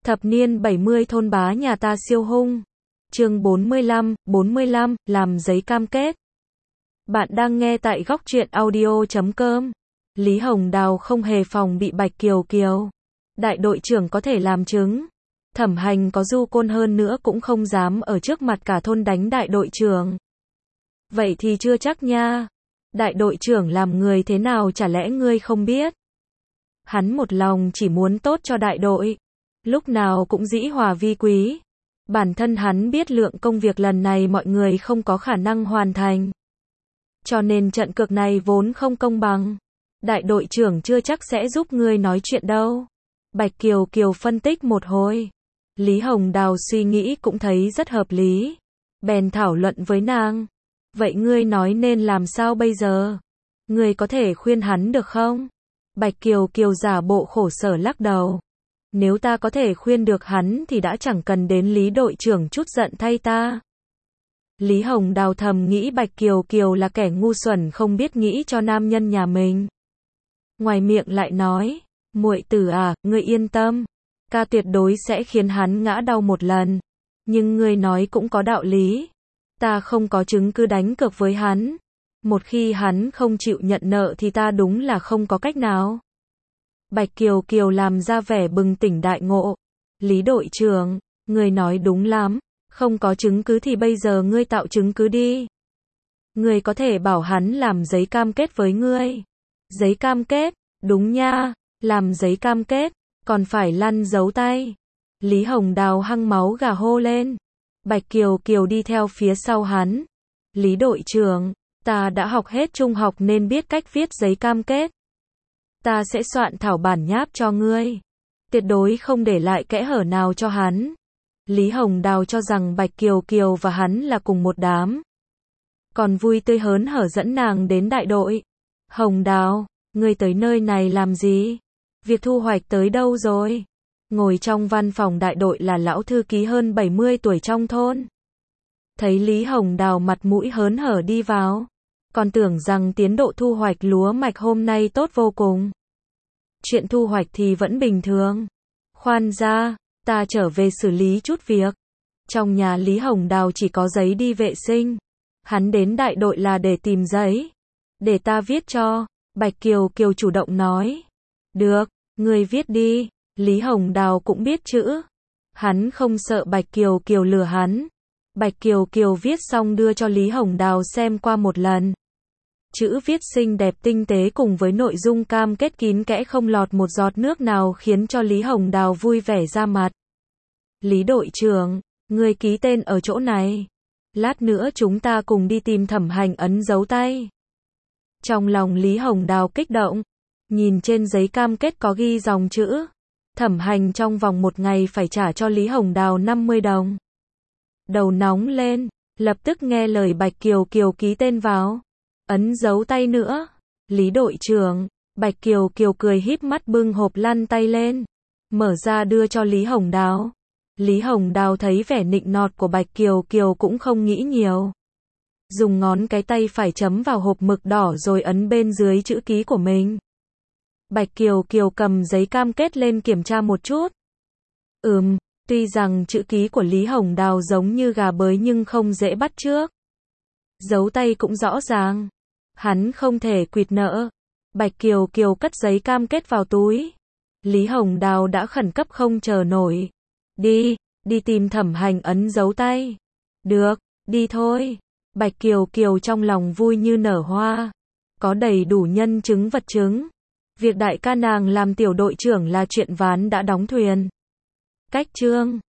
Thập niên 70 thôn bá nhà ta siêu hung. Chương 45, làm giấy cam kết. Bạn đang nghe tại góc truyện audio.com. Lý Hồng Đào không hề phòng bị Bạch Kiều Kiều. Đại đội trưởng có thể làm chứng. Thẩm Hành có du côn hơn nữa cũng không dám ở trước mặt cả thôn đánh đại đội trưởng. Vậy thì chưa chắc nha. Đại đội trưởng làm người thế nào chả lẽ ngươi không biết? Hắn một lòng chỉ muốn tốt cho đại đội. Lúc nào cũng dĩ hòa vi quý. Bản thân hắn biết lượng công việc lần này mọi người không có khả năng hoàn thành. Cho nên trận cược này vốn không công bằng. Đại đội trưởng chưa chắc sẽ giúp ngươi nói chuyện đâu. Bạch Kiều Kiều phân tích một hồi. Lý Hồng Đào suy nghĩ cũng thấy rất hợp lý. Bèn thảo luận với nàng. Vậy ngươi nói nên làm sao bây giờ? Ngươi có thể khuyên hắn được không? Bạch Kiều Kiều giả bộ khổ sở lắc đầu. Nếu ta có thể khuyên được hắn thì đã chẳng cần đến Lý đội trưởng chút giận thay ta. Lý Hồng Đào thầm nghĩ Bạch Kiều Kiều là kẻ ngu xuẩn không biết nghĩ cho nam nhân nhà mình. Ngoài miệng lại nói, muội tử à, ngươi yên tâm. Ta tuyệt đối sẽ khiến hắn ngã đau một lần. Nhưng ngươi nói cũng có đạo lý. Ta không có chứng cứ đánh cược với hắn. Một khi hắn không chịu nhận nợ thì ta đúng là không có cách nào. Bạch Kiều Kiều làm ra vẻ bừng tỉnh đại ngộ. Lý đội trưởng, ngươi nói đúng lắm. Không có chứng cứ thì bây giờ ngươi tạo chứng cứ đi. Ngươi có thể bảo hắn làm giấy cam kết với ngươi. Giấy cam kết, đúng nha, làm giấy cam kết, còn phải lăn dấu tay. Lý Hồng Đào hăng máu gà hô lên. Bạch Kiều Kiều đi theo phía sau hắn. Lý đội trưởng, ta đã học hết trung học nên biết cách viết giấy cam kết. Ta sẽ soạn thảo bản nháp cho ngươi. Tuyệt đối không để lại kẽ hở nào cho hắn. Lý Hồng Đào cho rằng Bạch Kiều Kiều và hắn là cùng một đám. Còn vui tươi hớn hở dẫn nàng đến đại đội. Hồng Đào, ngươi tới nơi này làm gì? Việc thu hoạch tới đâu rồi? Ngồi trong văn phòng đại đội là lão thư ký hơn 70 tuổi trong thôn. Thấy Lý Hồng Đào mặt mũi hớn hở đi vào. Còn tưởng rằng tiến độ thu hoạch lúa mạch hôm nay tốt vô cùng. Chuyện thu hoạch thì vẫn bình thường. Khoan ra, ta trở về xử lý chút việc. Trong nhà Lý Hồng Đào chỉ có giấy đi vệ sinh. Hắn đến đại đội là để tìm giấy. Để ta viết cho. Bạch Kiều Kiều chủ động nói. Được, ngươi viết đi. Lý Hồng Đào cũng biết chữ. Hắn không sợ Bạch Kiều Kiều lừa hắn. Bạch Kiều Kiều viết xong đưa cho Lý Hồng Đào xem qua một lần. Chữ viết xinh đẹp tinh tế cùng với nội dung cam kết kín kẽ không lọt một giọt nước nào khiến cho Lý Hồng Đào vui vẻ ra mặt. Lý đội trưởng, ngươi ký tên ở chỗ này. Lát nữa chúng ta cùng đi tìm Thẩm Hành ấn dấu tay. Trong lòng Lý Hồng Đào kích động. Nhìn trên giấy cam kết có ghi dòng chữ. Thẩm Hành trong vòng một ngày phải trả cho Lý Hồng Đào 50 đồng. Đầu nóng lên, lập tức nghe lời Bạch Kiều Kiều ký tên vào. Ấn dấu tay nữa. Lý đội trưởng, Bạch Kiều Kiều cười híp mắt bưng hộp lăn tay lên. Mở ra đưa cho Lý Hồng Đào. Lý Hồng Đào thấy vẻ nịnh nọt của Bạch Kiều Kiều cũng không nghĩ nhiều. Dùng ngón cái tay phải chấm vào hộp mực đỏ rồi ấn bên dưới chữ ký của mình. Bạch Kiều Kiều cầm giấy cam kết lên kiểm tra một chút. Tuy rằng chữ ký của Lý Hồng Đào giống như gà bới nhưng không dễ bắt chước. Dấu tay cũng rõ ràng. Hắn không thể quỵt nợ. Bạch Kiều Kiều cất giấy cam kết vào túi. Lý Hồng Đào đã khẩn cấp không chờ nổi. Đi tìm Thẩm Hành ấn dấu tay. Được, đi thôi. Bạch Kiều Kiều trong lòng vui như nở hoa. Có đầy đủ nhân chứng vật chứng. Việc đại ca nàng làm tiểu đội trưởng là chuyện ván đã đóng thuyền. Cách chương